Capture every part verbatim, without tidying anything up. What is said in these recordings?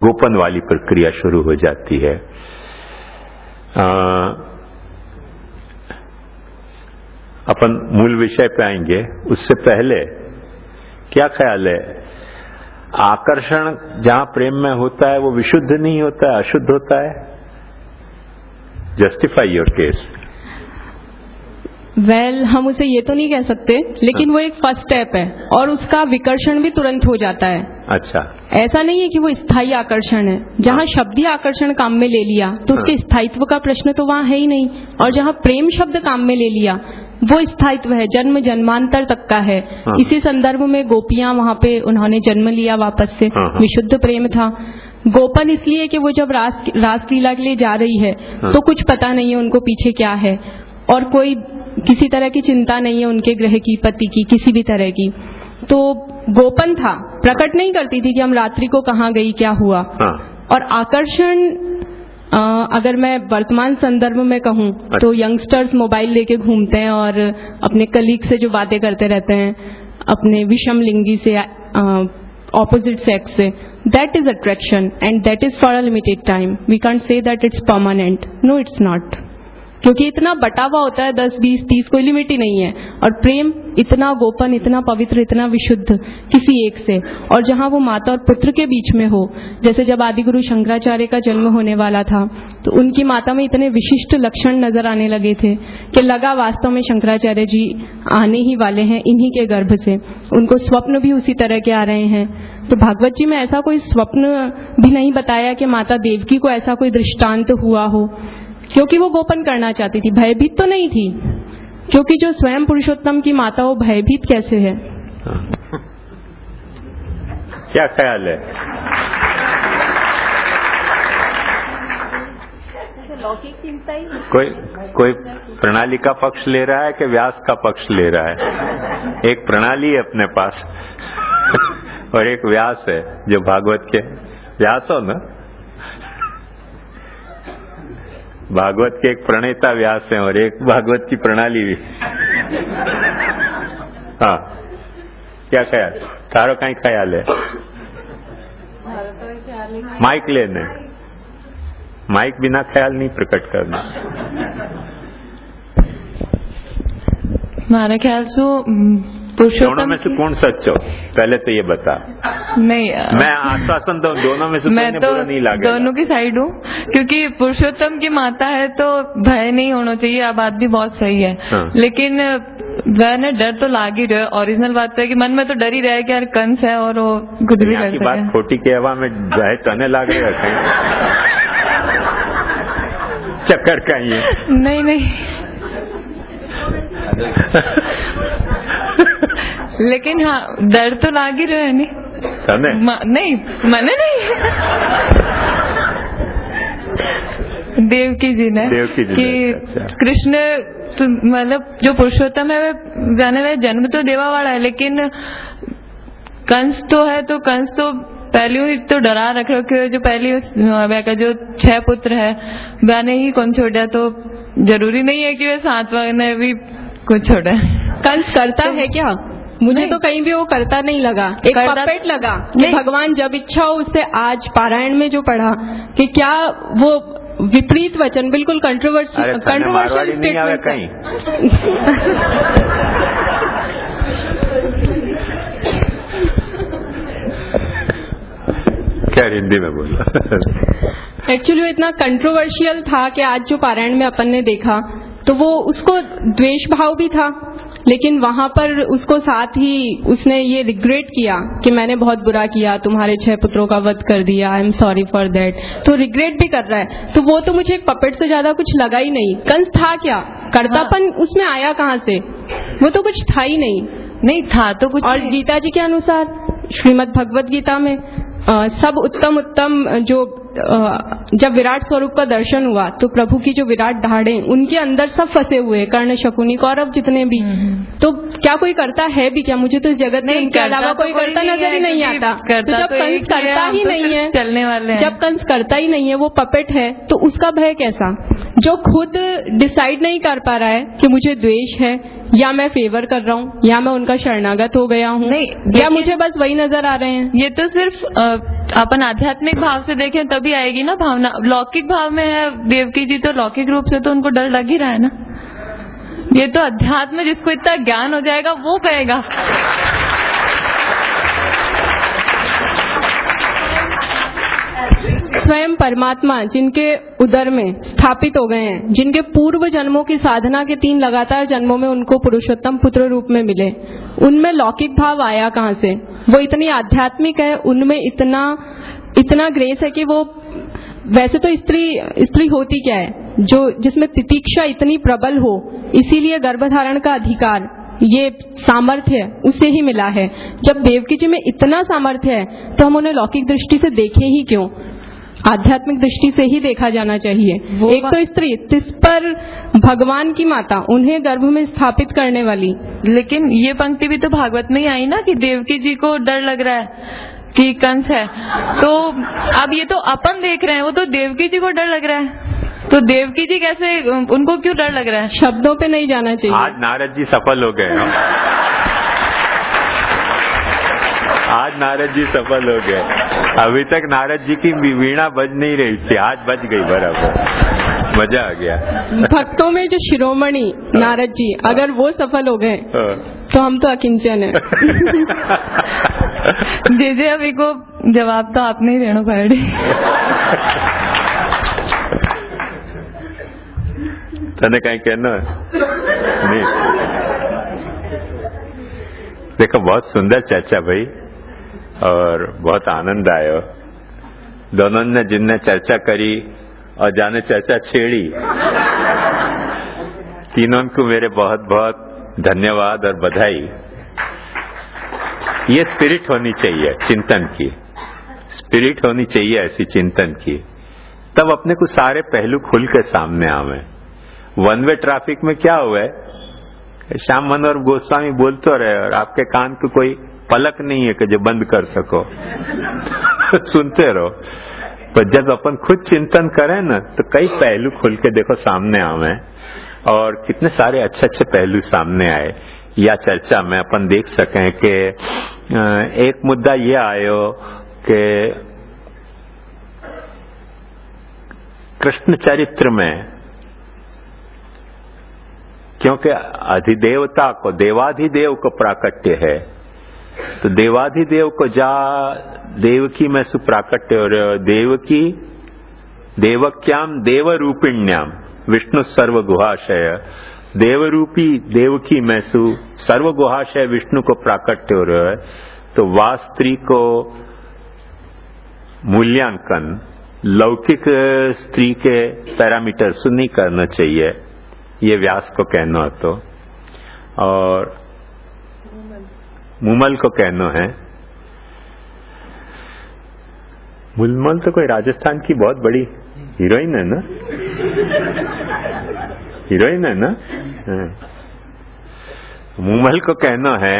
गोपन वाली प्रक्रिया शुरू हो जाती है। आ, अपन मूल विषय पे आएंगे, उससे पहले क्या ख्याल है, आकर्षण जहां प्रेम में होता है वो विशुद्ध नहीं होता है, अशुद्ध होता है? Justify your case. Well well, हम उसे ये तो नहीं कह सकते, लेकिन वो एक फर्स्ट स्टेप है और उसका विकर्षण भी तुरंत हो जाता है। अच्छा, ऐसा नहीं है कि वो स्थायी आकर्षण है। जहाँ शब्दीय आकर्षण काम में ले लिया तो उसके स्थायित्व का प्रश्न तो वहाँ है ही नहीं, और जहाँ प्रेम शब्द काम में ले लिया वो स्थायित्व है, जन्म जन्मांतर तक का है। इसी संदर्भ में गोपियां वहाँ पे उन्होंने जन्म लिया वापस से, विशुद्ध प्रेम था। गोपन इसलिए कि वो जब रास रासलीला के लिए जा रही है तो कुछ पता नहीं है उनको पीछे क्या है, और कोई किसी तरह की चिंता नहीं है उनके ग्रह की, पति की, किसी भी तरह की। तो गोपन था, प्रकट नहीं करती थी कि हम रात्रि को कहाँ गई, क्या हुआ। और आकर्षण आ, अगर मैं वर्तमान संदर्भ में कहूँ तो यंगस्टर्स मोबाइल लेके घूमते हैं और अपने कलीग से जो बातें करते रहते हैं, अपने विषम लिंगी से, ऑपोजिट सेक्स से, that is attraction and that is for a limited time. We can't say that it's permanent. No, it's not, क्योंकि इतना बटा हुआ होता है, दस बीस तीस, कोई लिमिट ही नहीं है। और प्रेम इतना गोपन, इतना पवित्र, इतना विशुद्ध किसी एक से, और जहाँ वो माता और पुत्र के बीच में हो। जैसे जब आदिगुरु शंकराचार्य का जन्म होने वाला था तो उनकी माता में इतने विशिष्ट लक्षण नजर आने लगे थे कि लगा वास्तव में शंकराचार्य जी आने ही वाले हैं इन्हीं के गर्भ से। उनको स्वप्न भी उसी तरह के आ रहे हैं। तो भागवत जी में ऐसा कोई स्वप्न भी नहीं बताया कि माता देवकी को ऐसा कोई दृष्टांत हुआ हो, क्योंकि वो गोपन करना चाहती थी, भयभीत तो नहीं थी। क्योंकि जो स्वयं पुरुषोत्तम की माता, वो भयभीत कैसे है? क्या ख्याल है? लौकिक चिंता ही कोई कोई प्रणाली का पक्ष ले रहा है कि व्यास का पक्ष ले रहा है? एक प्रणाली है अपने पास और एक व्यास है जो भागवत के व्यास हो ना, भागवत के एक प्रणेता व्यास है और एक भागवत की प्रणाली भी। हाँ, क्या ख्याल, तारो कहीं ख्याल है? माइक लेने, माइक बिना ख्याल नहीं प्रकट करना। हमारा ख्याल सो दोनों में से कौन सच हो, पहले तो ये बता। नहीं, मैं आश्वासन दो, दोनों में से मैं तो बुरा नहीं लगेगा। दोनों की साइड हूँ, क्योंकि पुरुषोत्तम की माता है तो भय नहीं होना चाहिए। आप बात भी बहुत सही है। हाँ। लेकिन वह ने डर तो लाग ही रहे। ओरिजिनल बात है कि मन में तो डर ही रहा है कि यार कंस है और वो कुछ भी कर सके। बात खोटी के हवा में भय तने लाग रहे चक्कर का ही है। नहीं नहीं लेकिन हाँ, डर तो लाग ही रहे नहीं। नहीं मने नहीं देवकी जी ने देवकी जी कि अच्छा। कृष्ण तो मतलब जो पुरुषोत्तम है वह जाने वाले जन्म तो देवा वाला है, लेकिन कंस तो है, तो कंस तो पहले ही तो डरा रख रखे। जो पहले वह का जो छह पुत्र है वह ने ही कौन छोड़ा, तो जरूरी नहीं है कि वह सातवां ने भी कुछ छोड़ा। कंस करता है क्या? मुझे तो कहीं भी वो करता नहीं लगा, एक पपेट लगा कि भगवान जब इच्छा हो उससे। आज पारायण में जो पढ़ा कि क्या वो विपरीत वचन, बिल्कुल कंट्रोवर्शियल कंट्रोवर्शियल स्टेटमेंट कहीं क्या हिंदी में बोला। एक्चुअली वो इतना कंट्रोवर्शियल था कि आज जो पारायण में अपन ने देखा तो वो उसको द्वेष भाव भी था, लेकिन वहां पर उसको साथ ही उसने ये रिग्रेट किया कि मैंने बहुत बुरा किया, तुम्हारे छह पुत्रों का वध कर दिया, I am sorry for that. तो रिग्रेट भी कर रहा है। तो वो तो मुझे एक पपेट से ज्यादा कुछ लगा ही नहीं। कंस था क्या? कर्तापन उसमें आया कहाँ से? वो तो कुछ था ही नहीं। नहीं था तो कुछ। और गीता जी के अनुसार, श्रीमद् भगवत गीता में आ, सब उत्तम उत्तम जो आ, जब विराट स्वरूप का दर्शन हुआ तो प्रभु की जो विराट दहाड़े उनके अंदर सब फंसे हुए, कर्ण शकुनी कौरव जितने भी। तो क्या कोई करता है भी क्या? मुझे तो इस जगत में इनके अलावा कोई करता नजर ही नहीं आता। तो जब कंस करता ही नहीं है, चलने वाले जब कंस करता ही नहीं है, वो पपेट है, तो उसका भय कैसा? जो खुद डिसाइड नहीं कर पा रहा है कि मुझे द्वेष है या मैं फेवर कर रहा हूँ, या मैं उनका शरणागत हो गया हूँ, नहीं, या मुझे बस वही नजर आ रहे हैं? ये तो सिर्फ अपन आध्यात्मिक भाव से देखें तभी आएगी ना भावना। लौकिक भाव में है देवकी जी, तो लौकिक रूप से तो उनको डर लग ही रहा है ना। ये तो अध्यात्म जिसको इतना ज्ञान हो जाएगा वो कहेगा। स्वयं परमात्मा जिनके उदर में स्थापित हो गए हैं, जिनके पूर्व जन्मों की साधना के तीन लगातार जन्मों में उनको पुरुषोत्तम पुत्र रूप में मिले, उनमें लौकिक भाव आया कहाँ से? वो इतनी आध्यात्मिक है, उनमें इतना इतना ग्रेस है कि वो, वैसे तो स्त्री स्त्री होती क्या है, जो जिसमें तितिक्षा इतनी प्रबल हो, इसीलिए गर्भधारण का अधिकार, ये सामर्थ्य उससे ही मिला है। जब देवकी जी में इतना सामर्थ्य है तो हम उन्हें लौकिक दृष्टि से देखें ही क्यों? आध्यात्मिक दृष्टि से ही देखा जाना चाहिए। एक तो स्त्री, तिस पर भगवान की माता, उन्हें गर्भ में स्थापित करने वाली। लेकिन ये पंक्ति भी तो भागवत में ही आई ना कि देवकी जी को डर लग रहा है कि कंस है, तो अब ये तो अपन देख रहे हैं, वो तो देवकी जी को डर लग रहा है, तो देवकी जी कैसे, उनको क्यों डर लग रहा है? शब्दों पे नहीं जाना चाहिए। आज नारद जी सफल हो गए, आज नारद जी सफल हो गए। अभी तक नारद जी की वीणा बज नहीं रही थी, आज बज गई बराबर, मजा आ गया। भक्तों में जो शिरोमणि नारद जी, अगर वो सफल हो गए तो हम तो अकिंचन है। जे जे अभी को जवाब तो आपने ही देना पड़े। तने कहीं कहना नहीं? देखो, बहुत सुंदर चर्चा भाई, और बहुत आनंद आयो। दोनों ने जिनने चर्चा करी और जाने चर्चा छेड़ी, तीनों को मेरे बहुत बहुत धन्यवाद और बधाई। ये स्पिरिट होनी चाहिए चिंतन की, स्पिरिट होनी चाहिए ऐसी चिंतन की, तब अपने को सारे पहलू खुल के सामने आवे। वन वे ट्रैफिक में क्या हुआ है, श्याम मनोहर गोस्वामी बोलते रहे और आपके कान को कोई पलक नहीं है कि जो बंद कर सको। सुनते रहो। पर जब अपन खुद चिंतन करें ना, तो कई पहलू खुल के देखो सामने आवे, और कितने सारे अच्छे अच्छे पहलू सामने आए। या चर्चा में अपन देख सकें कि एक मुद्दा ये आयो कि कृष्ण चरित्र में, क्योंकि अधिदेवता को, देवाधिदेव को प्राकट्य है, तो देवाधिदेव को जा देवकी में सुप्राकट्य हो रहे हो। देवकी देवक्याम देवरूपिण्याम विष्णु सर्वगुहाशय, देवरूपी देवकी में सु सर्वगुहाशय विष्णु को प्राकट्य हो रहे हो। तो वास्त्री को मूल्यांकन लौकिक स्त्री के पैरामीटर से नहीं करना चाहिए, ये व्यास को कहना है। तो और मुमल को कहना है, मुलमल तो कोई राजस्थान की बहुत बड़ी हीरोइन है ना, हीरोइन है ना। मुमल को कहना है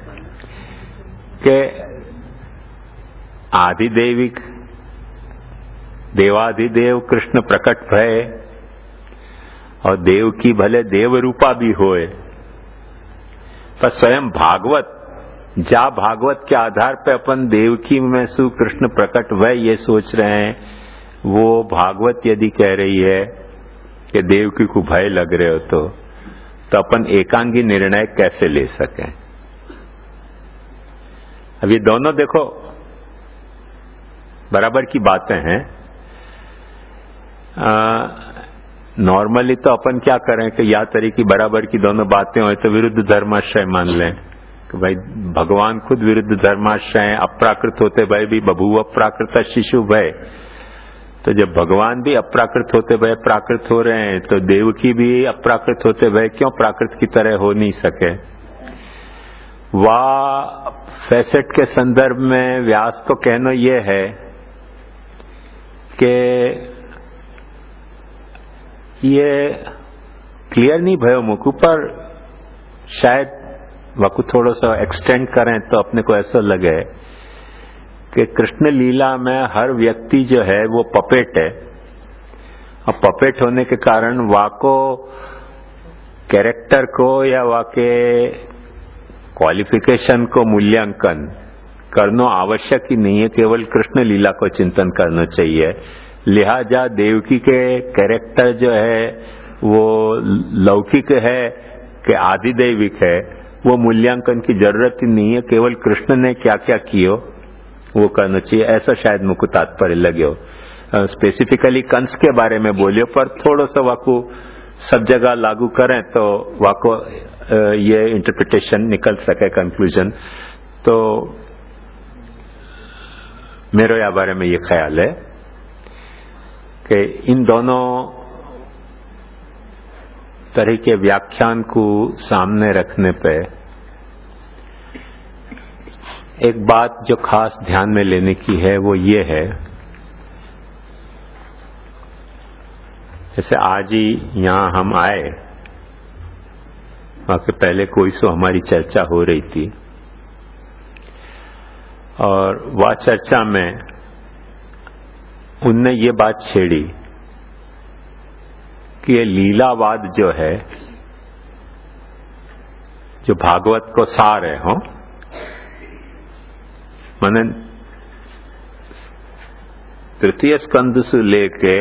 कि आदिदेविक देवाधिदेव कृष्ण प्रकट भय, और देव की भले देव रूपा भी होए, पर स्वयं भागवत, जा भागवत के आधार पे अपन देवकी में सु कृष्ण प्रकट भय ये सोच रहे हैं, वो भागवत यदि कह रही है कि देवकी को भय लग रहे हो, तो तो अपन एकांगी निर्णय कैसे ले सकें? अब ये दोनों देखो बराबर की बातें हैं। नॉर्मली तो अपन क्या करें कि या तरह की बराबर की दोनों बातें हो तो विरुद्ध धर्माश्रय मान लें कि भाई भगवान खुद विरुद्ध धर्माश्रय, अप्राकृत होते भय भी बभूव अप्राकृत शिशु भय। तो जब भगवान भी अप्राकृत होते भय प्राकृत हो रहे हैं, तो देवकी भी अप्राकृत होते भय क्यों प्राकृत की तरह हो नहीं सके? वाह फैसेट के संदर्भ में व्यास को कहना यह है कि ये क्लियर नहीं भयो मुख पर, शायद वकु थोड़ा सा एक्सटेंड करें तो अपने को ऐसा लगे कि कृष्ण लीला में हर व्यक्ति जो है वो पपेट है, और पपेट होने के कारण वाको कैरेक्टर को या वाके क्वालिफिकेशन को मूल्यांकन करना आवश्यक ही नहीं है, केवल कृष्ण लीला को चिंतन करना चाहिए। लिहाजा देवकी के कैरेक्टर जो है वो लौकिक है कि आदिदैविक है, वो मूल्यांकन की जरूरत ही नहीं है, केवल कृष्ण ने क्या क्या कियो वो करना चाहिए, ऐसा शायद मुझको तात्पर्य लगे हो। स्पेसिफिकली कंस के बारे में बोलियो, पर थोड़ा सा वाको सब जगह लागू करें तो वाको ये इंटरप्रिटेशन निकल सके कंक्लूजन। तो मेरे या बारे में ये ख्याल है कि इन दोनों तरह के व्याख्यान को सामने रखने पे एक बात जो खास ध्यान में लेने की है वो ये है, जैसे आज ही यहां हम आए, वहां के पहले कोई सो हमारी चर्चा हो रही थी और वह चर्चा में उनने ये बात छेड़ी कि ये लीलावाद जो है, जो भागवत को सार है, हो माने तृतीय स्कंद से लेके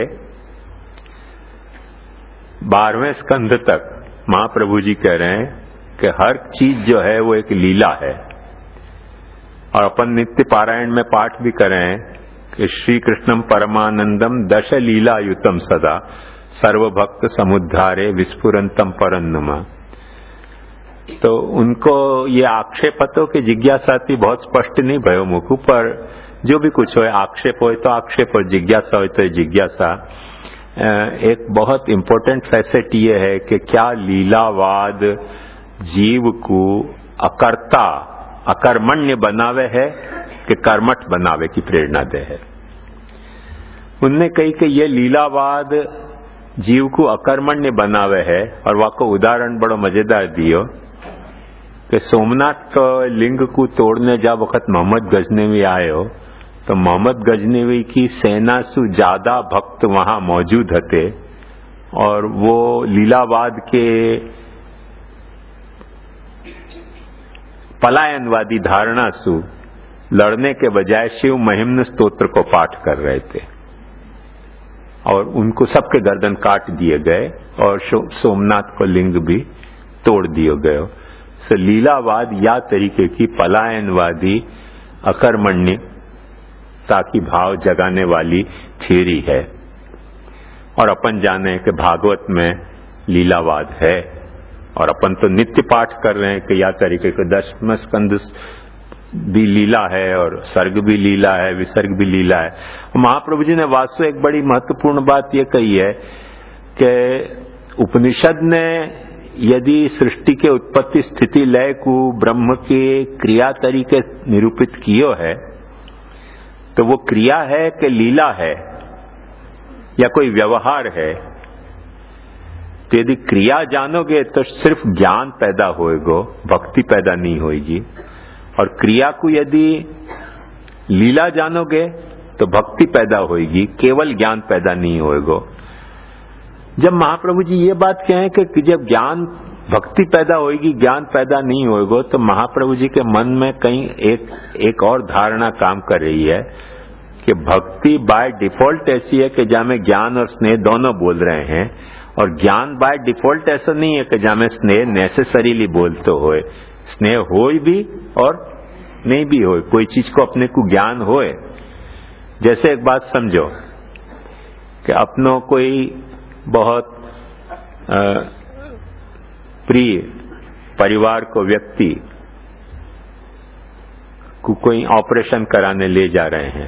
बारहवें स्कंद तक महाप्रभु जी कह रहे हैं कि हर चीज जो है वो एक लीला है। और अपन नित्य पारायण में पाठ भी कर रहे हैं कि श्री कृष्णम परमानंदम दश लीला युतम सदा सर्वभक्त समुद्धारे विस्फुरंतम परन्नमा। तो उनको ये आक्षेप तो कि जिज्ञासा थी बहुत स्पष्ट नहीं भयो मुखु, पर जो भी कुछ हो, आक्षेप हो तो आक्षेप और जिज्ञासा हो तो जिज्ञासा। एक बहुत इंपॉर्टेंट फैसेट ये है कि क्या लीलावाद जीव को अकर्ता अकर्मण्य बनावे है कि कर्मठ बनावे की प्रेरणा दे है। उनने कही कि ये लीलावाद जीव को अकर्मण्य बनावे है, और वाको उदाहरण बड़ो मजेदार दियो कि सोमनाथ तो लिंग को तोड़ने जा वक्त मोहम्मद गजनवी आयो तो मोहम्मद गजनवी की सेना से ज्यादा भक्त वहां मौजूद थे, और वो लीलावाद के पलायनवादी धारणा से लड़ने के बजाय शिव महिम्न स्तोत्र को पाठ कर रहे थे, और उनको सबके गर्दन काट दिए गए और सोमनाथ को लिंग भी तोड़ दिए गए। सो लीलावाद या तरीके की पलायनवादी अकर्मण्य ताकि भाव जगाने वाली थ्योरी है। और अपन जाने कि भागवत में लीलावाद है, और अपन तो नित्य पाठ कर रहे हैं कि या तरीके के दसम स्कंद भी लीला है और सर्ग भी लीला है, विसर्ग भी लीला है। महाप्रभु जी ने वास्तव एक बड़ी महत्वपूर्ण बात यह कही है कि उपनिषद ने यदि सृष्टि के उत्पत्ति स्थिति लय को ब्रह्म के क्रिया तरीके निरूपित कियो है, तो वो क्रिया है कि लीला है या कोई व्यवहार है। तो यदि क्रिया जानोगे तो सिर्फ ज्ञान पैदा होएगा, भक्ति पैदा नहीं होगी। और क्रिया को यदि लीला जानोगे तो भक्ति पैदा होगी, केवल ज्ञान पैदा नहीं होएगा। जब महाप्रभु जी ये बात कहें कि जब ज्ञान भक्ति पैदा होगी ज्ञान पैदा नहीं होएगा, तो महाप्रभु जी के मन में कहीं एक एक और धारणा काम कर रही है कि भक्ति बाय डिफॉल्ट ऐसी है कि जहाँ में ज्ञान और स्नेह दोनों बोल रहे हैं, और ज्ञान बाय डिफॉल्ट ऐसा नहीं है कि जहाँ में स्नेह नेसेसरीली बोलते होए। स्नेह होए भी और नहीं भी होए, कोई चीज को अपने को ज्ञान होए। जैसे एक बात समझो कि अपनों कोई बहुत प्रिय परिवार को व्यक्ति को कोई ऑपरेशन कराने ले जा रहे हैं,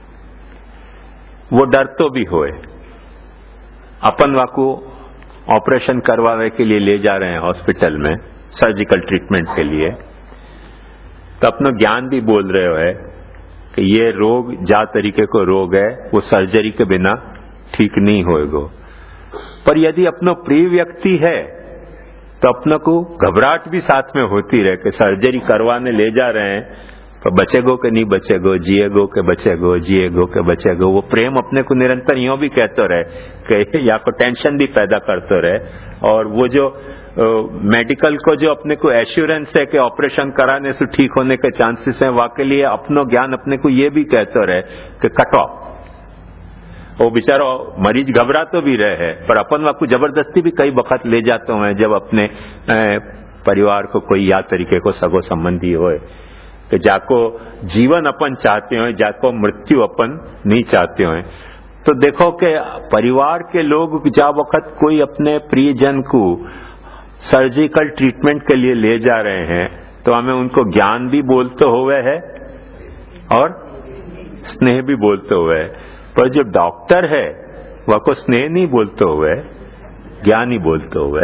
वो डर तो भी होए, अपन वाको ऑपरेशन करवाने के लिए ले जा रहे हैं हॉस्पिटल में सर्जिकल ट्रीटमेंट के लिए, तो अपना ज्ञान भी बोल रहे हो है कि ये रोग जा तरीके को रोग है वो सर्जरी के बिना ठीक नहीं होएगा। पर यदि अपना प्रिय व्यक्ति है तो अपने को घबराहट भी साथ में होती रहे कि सर्जरी करवाने ले जा रहे हैं पर बचेगो के नहीं बचेगो, जिएगो के बचेगो, जिएगो के बचेगो, वो प्रेम अपने को निरंतर यूं भी कहते रहे कि या को टेंशन भी पैदा करते रहे। और वो जो मेडिकल को जो अपने को एश्योरेंस है कि ऑपरेशन कराने से ठीक होने के चांसेस हैं, वाकई लिए अपनो ज्ञान अपने को ये भी कहते रहे कि कटो। वो बेचारा मरीज घबरा तो भी रहे है, पर अपन वाकू जबरदस्ती भी कई वक्त ले जाते हैं जब अपने परिवार को कोई या तरीके को सगो संबंधी होए कि जाको जीवन अपन चाहते हो, जाको मृत्यु अपन नहीं चाहते हो। तो देखो कि परिवार के लोग जा वक्त कोई अपने प्रियजन को सर्जिकल ट्रीटमेंट के लिए ले जा रहे हैं तो हमें उनको ज्ञान भी बोलते हुए है और स्नेह भी बोलते हुए है। पर जो डॉक्टर है वह को स्नेह नहीं बोलते हुए, ज्ञान ही बोलते हुए।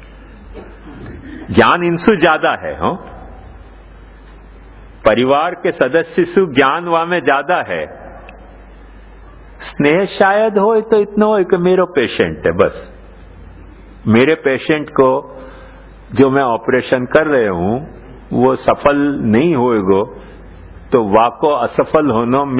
ज्ञान इनसे ज्यादा है। हो परिवार के सदस्य से ज्ञान वहां में ज्यादा है, स्नेह शायद हो तो इतना हो कि मेरा पेशेंट है, बस मेरे पेशेंट को जो मैं ऑपरेशन कर रहे हूं वो सफल नहीं होएगो तो वाको असफल होना